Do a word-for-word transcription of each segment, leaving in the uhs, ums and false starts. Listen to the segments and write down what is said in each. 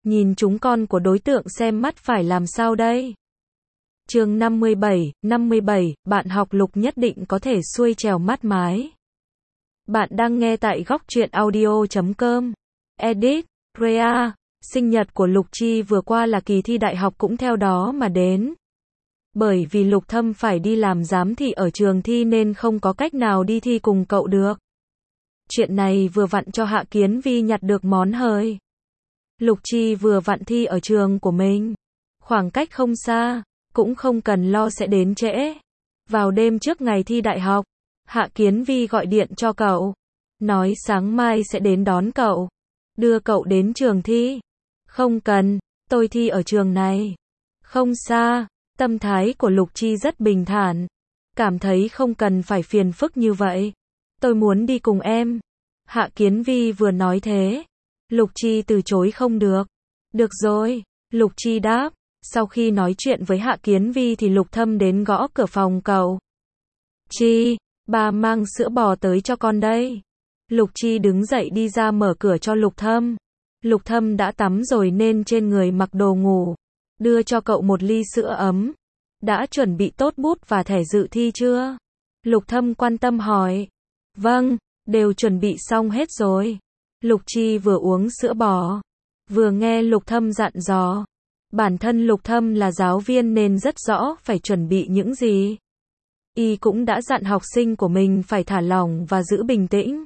Nhìn chúng con của đối tượng xem mắt phải làm sao đây? Chương năm mươi bảy, năm mươi bảy, bạn học Lục nhất định có thể xuôi trèo mát mái. Bạn đang nghe tại góc truyện audio chấm com. Edit, Rea, sinh nhật của Lục Chi vừa qua là kỳ thi đại học cũng theo đó mà đến. Bởi vì Lục Thâm phải đi làm giám thị ở trường thi nên không có cách nào đi thi cùng cậu được. Chuyện này vừa vặn cho Hạ Kiến Vi nhặt được món hời. Lục Chi vừa vặn thi ở trường của mình. Khoảng cách không xa, cũng không cần lo sẽ đến trễ. Vào đêm trước ngày thi đại học, Hạ Kiến Vi gọi điện cho cậu. Nói sáng mai sẽ đến đón cậu. Đưa cậu đến trường thi. Không cần, tôi thi ở trường này. Không xa, tâm thái của Lục Chi rất bình thản. Cảm thấy không cần phải phiền phức như vậy. Tôi muốn đi cùng em. Hạ Kiến Vi vừa nói thế. Lục Chi từ chối không được. Được rồi, Lục Chi đáp. Sau khi nói chuyện với Hạ Kiến Vi thì Lục Thâm đến gõ cửa phòng cậu. Chi, bà mang sữa bò tới cho con đây. Lục Chi đứng dậy đi ra mở cửa cho Lục Thâm. Lục Thâm đã tắm rồi nên trên người mặc đồ ngủ. Đưa cho cậu một ly sữa ấm. Đã chuẩn bị tốt bút và thẻ dự thi chưa? Lục Thâm quan tâm hỏi. Vâng, đều chuẩn bị xong hết rồi. Lục Chi vừa uống sữa bò, vừa nghe Lục Thâm dặn dò. Bản thân Lục Thâm là giáo viên nên rất rõ phải chuẩn bị những gì. Y cũng đã dặn học sinh của mình phải thả lỏng và giữ bình tĩnh.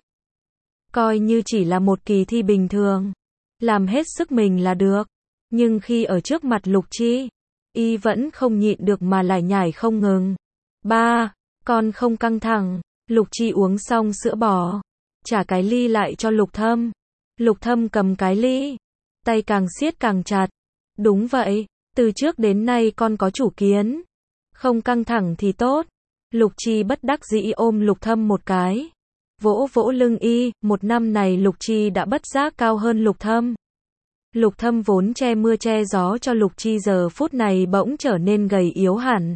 Coi như chỉ là một kỳ thi bình thường. Làm hết sức mình là được. Nhưng khi ở trước mặt Lục Chi, Y vẫn không nhịn được mà lải nhải không ngừng. Ba, con không căng thẳng. Lục Chi uống xong sữa bò, trả cái ly lại cho Lục Thâm. Lục Thâm cầm cái ly, tay càng siết càng chặt. Đúng vậy, từ trước đến nay con có chủ kiến. Không căng thẳng thì tốt. Lục Chi bất đắc dĩ ôm Lục Thâm một cái. Vỗ vỗ lưng Y, một năm này Lục Chi đã bất giác cao hơn Lục Thâm. Lục Thâm vốn che mưa che gió cho Lục Chi giờ phút này bỗng trở nên gầy yếu hẳn.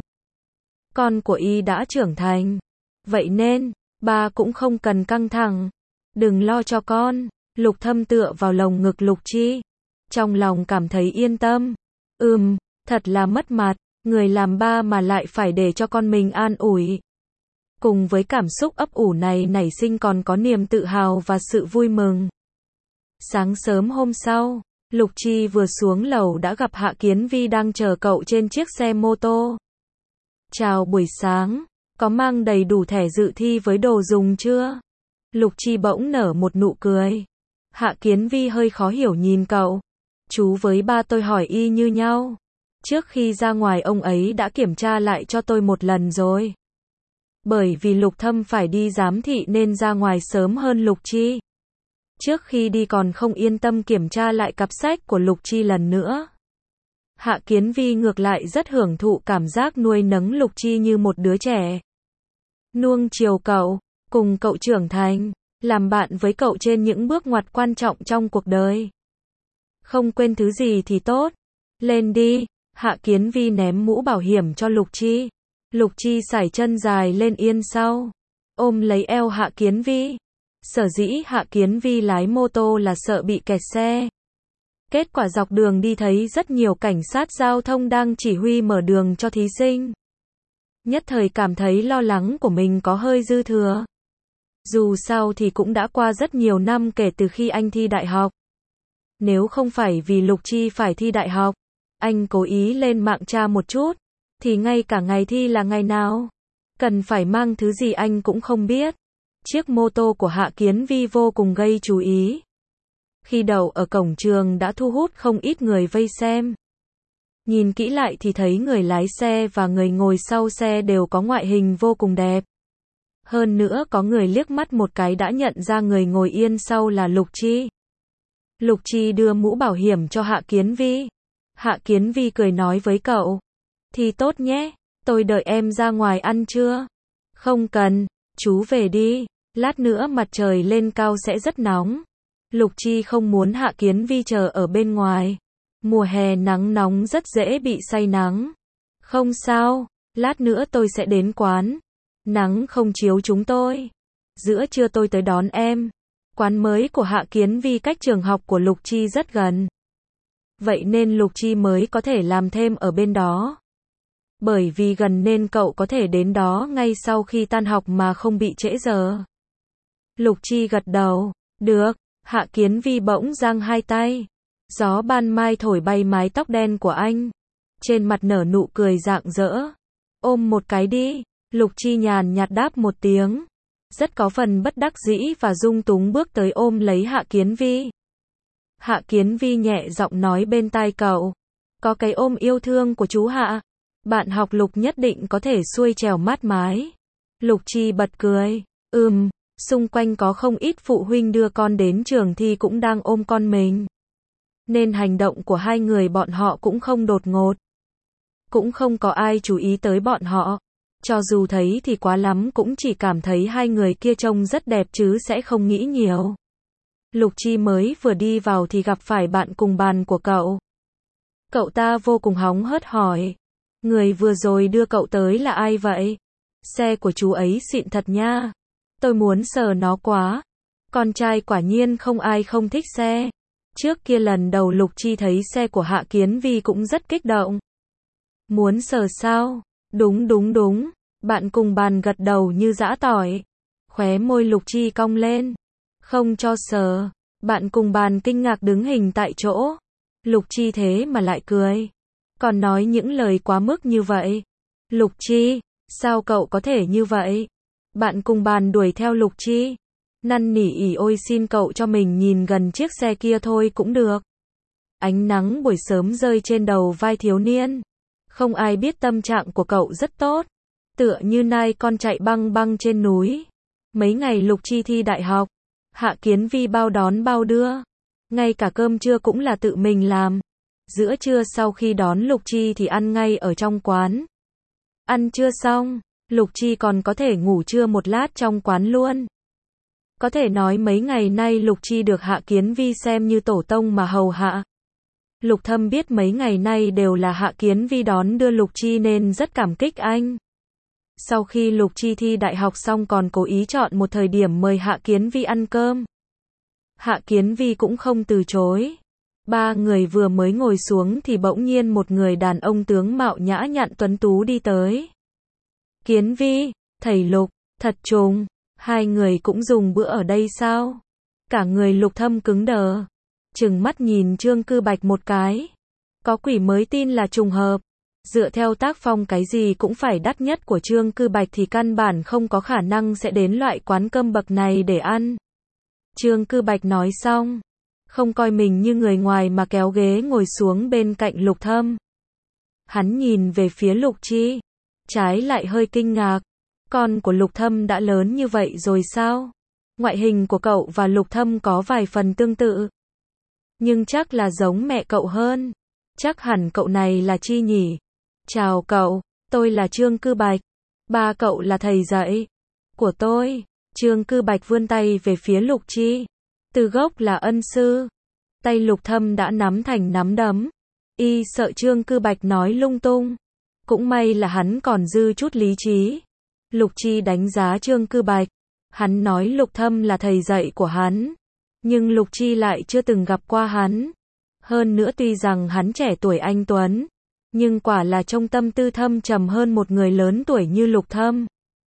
Con của Y đã trưởng thành. Vậy nên, ba cũng không cần căng thẳng. Đừng lo cho con. Lục Thâm tựa vào lồng ngực Lục Chi. Trong lòng cảm thấy yên tâm. Ừm, thật là mất mặt. Người làm ba mà lại phải để cho con mình an ủi. Cùng với cảm xúc ấp ủ này nảy sinh còn có niềm tự hào và sự vui mừng. Sáng sớm hôm sau, Lục Chi vừa xuống lầu đã gặp Hạ Kiến Vi đang chờ cậu trên chiếc xe mô tô. Chào buổi sáng, có mang đầy đủ thẻ dự thi với đồ dùng chưa? Lục Chi bỗng nở một nụ cười. Hạ Kiến Vi hơi khó hiểu nhìn cậu. Chú với ba tôi hỏi y như nhau. Trước khi ra ngoài ông ấy đã kiểm tra lại cho tôi một lần rồi. Bởi vì Lục Thâm phải đi giám thị nên ra ngoài sớm hơn Lục Chi. Trước khi đi còn không yên tâm kiểm tra lại cặp sách của Lục Chi lần nữa. Hạ Kiến Vi ngược lại rất hưởng thụ cảm giác nuôi nấng Lục Chi như một đứa trẻ. Nuông chiều cậu, cùng cậu trưởng thành, làm bạn với cậu trên những bước ngoặt quan trọng trong cuộc đời. Không quên thứ gì thì tốt. Lên đi. Hạ Kiến Vi ném mũ bảo hiểm cho Lục Chi. Lục Chi sải chân dài lên yên sau, ôm lấy eo Hạ Kiến Vi. Sở dĩ Hạ Kiến Vi lái mô tô là sợ bị kẹt xe. Kết quả dọc đường đi thấy rất nhiều cảnh sát giao thông đang chỉ huy mở đường cho thí sinh. Nhất thời cảm thấy lo lắng của mình có hơi dư thừa. Dù sao thì cũng đã qua rất nhiều năm kể từ khi anh thi đại học. Nếu không phải vì Lục Chi phải thi đại học, anh cố ý lên mạng tra một chút, thì ngay cả ngày thi là ngày nào, cần phải mang thứ gì anh cũng không biết. Chiếc mô tô của Hạ Kiến Vi vô cùng gây chú ý. Khi đậu ở cổng trường đã thu hút không ít người vây xem. Nhìn kỹ lại thì thấy người lái xe và người ngồi sau xe đều có ngoại hình vô cùng đẹp. Hơn nữa có người liếc mắt một cái đã nhận ra người ngồi yên sau là Lục Chi. Lục Chi đưa mũ bảo hiểm cho Hạ Kiến Vi. Hạ Kiến Vi cười nói với cậu. Thì tốt nhé, tôi đợi em ra ngoài ăn trưa. Không cần, chú về đi, lát nữa mặt trời lên cao sẽ rất nóng. Lục Chi không muốn Hạ Kiến Vi chờ ở bên ngoài. Mùa hè nắng nóng rất dễ bị say nắng. Không sao, lát nữa tôi sẽ đến quán. Nắng không chiếu chúng tôi. Giữa trưa tôi tới đón em. Quán mới của Hạ Kiến Vi cách trường học của Lục Chi rất gần. vậy nên Lục Chi mới có thể làm thêm ở bên đó. Bởi vì gần nên cậu có thể đến đó ngay sau khi tan học mà không bị trễ giờ. Lục Chi gật đầu, được. Hạ Kiến Vi bỗng giang hai tay. Gió ban mai thổi bay mái tóc đen của anh. Trên mặt nở nụ cười rạng rỡ. Ôm một cái đi. Lục Chi nhàn nhạt đáp một tiếng. Rất có phần bất đắc dĩ và dung túng bước tới ôm lấy Hạ Kiến Vi. Hạ Kiến Vi nhẹ giọng nói bên tai cậu. Có cái ôm yêu thương của chú Hạ. Bạn học Lục nhất định có thể xuôi trèo mát mái. Lục Chi bật cười. Ừm, xung quanh có không ít phụ huynh đưa con đến trường thì cũng đang ôm con mình. Nên hành động của hai người bọn họ cũng không đột ngột. Cũng không có ai chú ý tới bọn họ. Cho dù thấy thì quá lắm cũng chỉ cảm thấy hai người kia trông rất đẹp chứ sẽ không nghĩ nhiều. Lục Chi mới vừa đi vào thì gặp phải bạn cùng bàn của cậu. Cậu ta vô cùng hóng hớt hỏi. Người vừa rồi đưa cậu tới là ai vậy? Xe của chú ấy xịn thật nha. Tôi muốn sờ nó quá. Con trai quả nhiên không ai không thích xe. Trước kia lần đầu Lục Chi thấy xe của Hạ Kiến Vi cũng rất kích động. Muốn sờ sao? Đúng đúng đúng. Bạn cùng bàn gật đầu như giã tỏi. Khóe môi Lục Chi cong lên. Không cho sờ. Bạn cùng bàn kinh ngạc đứng hình tại chỗ. Lục Chi thế mà lại cười. Còn nói những lời quá mức như vậy. Lục Chi, sao cậu có thể như vậy? Bạn cùng bàn đuổi theo Lục Chi. Năn nỉ ỉ ôi xin cậu cho mình nhìn gần chiếc xe kia thôi cũng được. Ánh nắng buổi sớm rơi trên đầu vai thiếu niên. Không ai biết tâm trạng của cậu rất tốt. Tựa như nai con chạy băng băng trên núi. Mấy ngày Lục Chi thi đại học. Hạ Kiến Vi bao đón bao đưa. Ngay cả cơm trưa cũng là tự mình làm. Giữa trưa sau khi đón Lục Chi thì ăn ngay ở trong quán. Ăn trưa xong, Lục Chi còn có thể ngủ trưa một lát trong quán luôn. Có thể nói mấy ngày nay Lục Chi được Hạ Kiến Vi xem như tổ tông mà hầu hạ. Lục Thâm biết mấy ngày nay đều là Hạ Kiến Vi đón đưa Lục Chi nên rất cảm kích anh. Sau khi Lục Chi thi đại học xong còn cố ý chọn một thời điểm mời Hạ Kiến Vi ăn cơm. Hạ Kiến Vi cũng không từ chối. Ba người vừa mới ngồi xuống thì bỗng nhiên một người đàn ông tướng mạo nhã nhặn tuấn tú đi tới. Kiến Vi, thầy Lục, thật trùng, hai người cũng dùng bữa ở đây sao? Cả người Lục Thâm cứng đờ, trừng mắt nhìn Trương Cư Bạch một cái. Có quỷ mới tin là trùng hợp. Dựa theo tác phong cái gì cũng phải đắt nhất của Trương Cư Bạch thì căn bản không có khả năng sẽ đến loại quán cơm bậc này để ăn. Trương Cư Bạch nói xong, không coi mình như người ngoài mà kéo ghế ngồi xuống bên cạnh Lục Thâm. Hắn nhìn về phía Lục Chi, trái lại hơi kinh ngạc. Con của Lục Thâm đã lớn như vậy rồi sao? Ngoại hình của cậu và Lục Thâm có vài phần tương tự. Nhưng chắc là giống mẹ cậu hơn. Chắc hẳn cậu này là Chi nhỉ? Chào cậu, tôi là Trương Cư Bạch. Ba cậu là thầy dạy của tôi. Trương Cư Bạch vươn tay về phía Lục Chi. Từ gốc là ân sư. Tay Lục Thâm đã nắm thành nắm đấm. Y sợ Trương Cư Bạch nói lung tung. Cũng may là hắn còn dư chút lý trí. Lục Chi đánh giá Trương Cư Bạch. Hắn nói Lục Thâm là thầy dạy của hắn. Nhưng Lục Chi lại chưa từng gặp qua hắn. Hơn nữa tuy rằng hắn trẻ tuổi anh tuấn. Nhưng quả là trong tâm tư thâm trầm hơn một người lớn tuổi như Lục Thâm.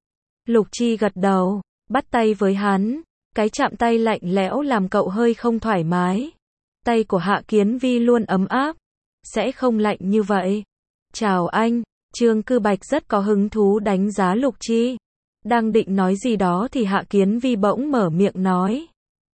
Lục Chi gật đầu, bắt tay với hắn. Cái chạm tay lạnh lẽo làm cậu hơi không thoải mái. Tay của Hạ Kiến Vi luôn ấm áp. Sẽ không lạnh như vậy. Chào anh. Trương Cư Bạch rất có hứng thú đánh giá Lục Chi. Đang định nói gì đó thì Hạ Kiến Vi bỗng mở miệng nói.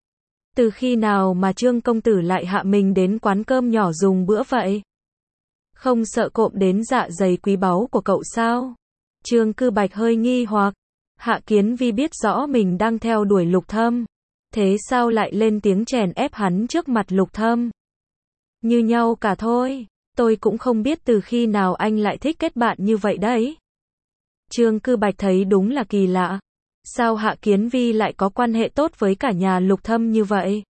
Từ khi nào mà Trương công tử lại hạ mình đến quán cơm nhỏ dùng bữa vậy? Không sợ cộm đến dạ dày quý báu của cậu sao? Trương Cư Bạch hơi nghi hoặc. Hạ Kiến Vi biết rõ mình đang theo đuổi Lục Thâm. Thế sao lại lên tiếng chèn ép hắn trước mặt Lục Thâm? Như nhau cả thôi. Tôi cũng không biết từ khi nào anh lại thích kết bạn như vậy đấy. Trương Cư Bạch thấy đúng là kỳ lạ. Sao Hạ Kiến Vi lại có quan hệ tốt với cả nhà Lục Thâm như vậy?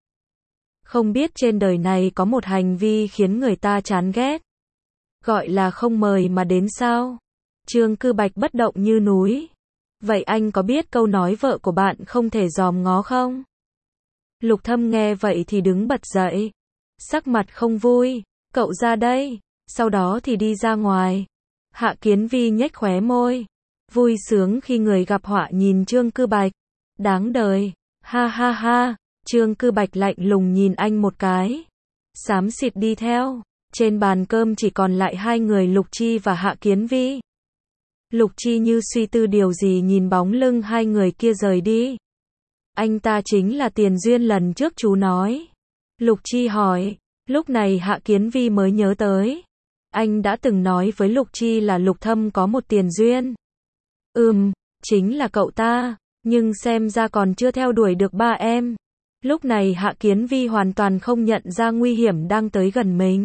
Không biết trên đời này có một hành vi khiến người ta chán ghét. Gọi là không mời mà đến sao? Trương Cư Bạch bất động như núi. Vậy anh có biết câu nói vợ của bạn không thể dòm ngó không? Lục Thâm nghe vậy thì đứng bật dậy. Sắc mặt không vui. Cậu ra đây, sau đó thì đi ra ngoài. Hạ Kiến Vi nhếch khóe môi, vui sướng khi người gặp họa nhìn Trương Cư Bạch. Đáng đời, ha ha ha, Trương Cư Bạch lạnh lùng nhìn anh một cái. Xám xịt đi theo, trên bàn cơm chỉ còn lại hai người Lục Chi và Hạ Kiến Vi. Lục Chi như suy tư điều gì nhìn bóng lưng hai người kia rời đi. Anh ta chính là Tiền Duyên lần trước chú nói. Lục Chi hỏi, lúc này Hạ Kiến Vi mới nhớ tới. Anh đã từng nói với Lục Chi là Lục Thâm có một Tiền Duyên. Ừm, chính là cậu ta, nhưng xem ra còn chưa theo đuổi được ba em. Lúc này Hạ Kiến Vi hoàn toàn không nhận ra nguy hiểm đang tới gần mình.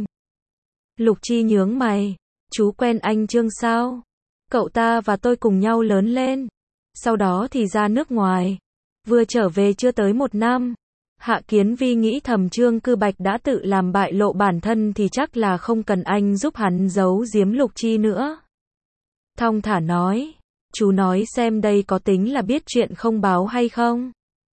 Lục Chi nhướng mày, chú quen anh Trương sao? Cậu ta và tôi cùng nhau lớn lên, sau đó thì ra nước ngoài, vừa trở về chưa tới một năm. Hạ Kiến Vi nghĩ thầm Trương Cư Bạch đã tự làm bại lộ bản thân thì chắc là không cần anh giúp hắn giấu giếm Lục Chi nữa. Thong thả nói, chú nói xem đây có tính là biết chuyện không báo hay không?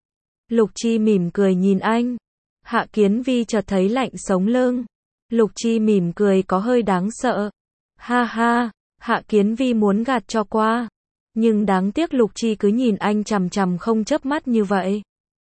Lục Chi mỉm cười nhìn anh. Hạ Kiến Vi chợt thấy lạnh sống lưng. Lục Chi mỉm cười có hơi đáng sợ. Ha ha, Hạ Kiến Vi muốn gạt cho qua. Nhưng đáng tiếc Lục Chi cứ nhìn anh chằm chằm không chớp mắt như vậy.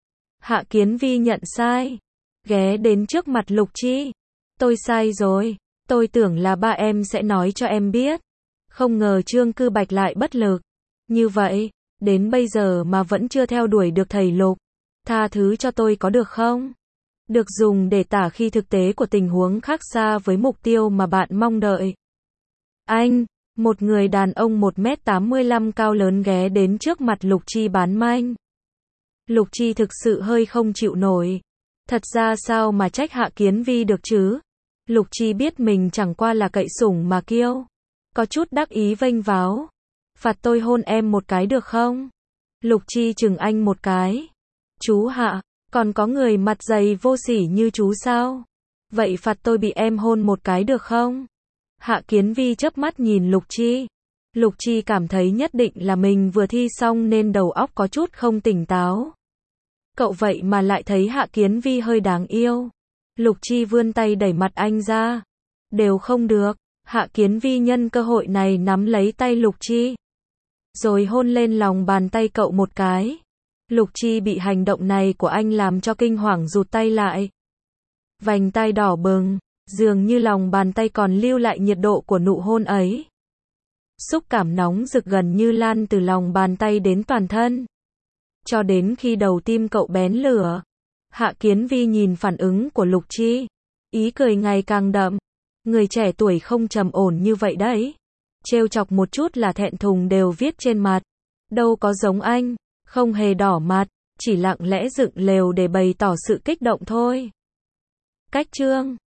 Hạ Kiến Vi nhận sai, ghé đến trước mặt Lục Chi. Tôi sai rồi, tôi tưởng là ba em sẽ nói cho em biết. Không ngờ Trương Cư Bạch lại bất lực. Như vậy, đến bây giờ mà vẫn chưa theo đuổi được thầy Lục. Tha thứ cho tôi có được không? Được dùng để tả khi thực tế của tình huống khác xa với mục tiêu mà bạn mong đợi. Anh, một người đàn ông một mét tám mươi lăm cao lớn ghé đến trước mặt Lục Chi bán manh. Lục Chi thực sự hơi không chịu nổi. Thật ra sao mà trách Hạ Kiến Vi được chứ? Lục Chi biết mình chẳng qua là cậy sủng mà kiêu. Có chút đắc ý vênh váo. Phạt tôi hôn em một cái được không? Lục Chi chừng anh một cái. Chú Hạ, còn có người mặt dày vô sỉ như chú sao? Vậy phạt tôi bị em hôn một cái được không? Hạ Kiến Vi chớp mắt nhìn Lục Chi. Lục Chi cảm thấy nhất định là mình vừa thi xong nên đầu óc có chút không tỉnh táo. Cậu vậy mà lại thấy Hạ Kiến Vi hơi đáng yêu. Lục Chi vươn tay đẩy mặt anh ra. Đều không được. Hạ Kiến Vi nhân cơ hội này nắm lấy tay Lục Chi. Rồi hôn lên lòng bàn tay cậu một cái. Lục Chi bị hành động này của anh làm cho kinh hoàng rụt tay lại. Vành tay đỏ bừng, dường như lòng bàn tay còn lưu lại nhiệt độ của nụ hôn ấy. Xúc cảm nóng rực gần như lan từ lòng bàn tay đến toàn thân. Cho đến khi đầu tim cậu bén lửa. Hạ Kiến Vi nhìn phản ứng của Lục Chi. Ý cười ngày càng đậm. Người trẻ tuổi không trầm ổn như vậy đấy. Trêu chọc một chút là thẹn thùng đều viết trên mặt. Đâu có giống anh. Không hề đỏ mặt. Chỉ lặng lẽ dựng lều để bày tỏ sự kích động thôi. Cách chương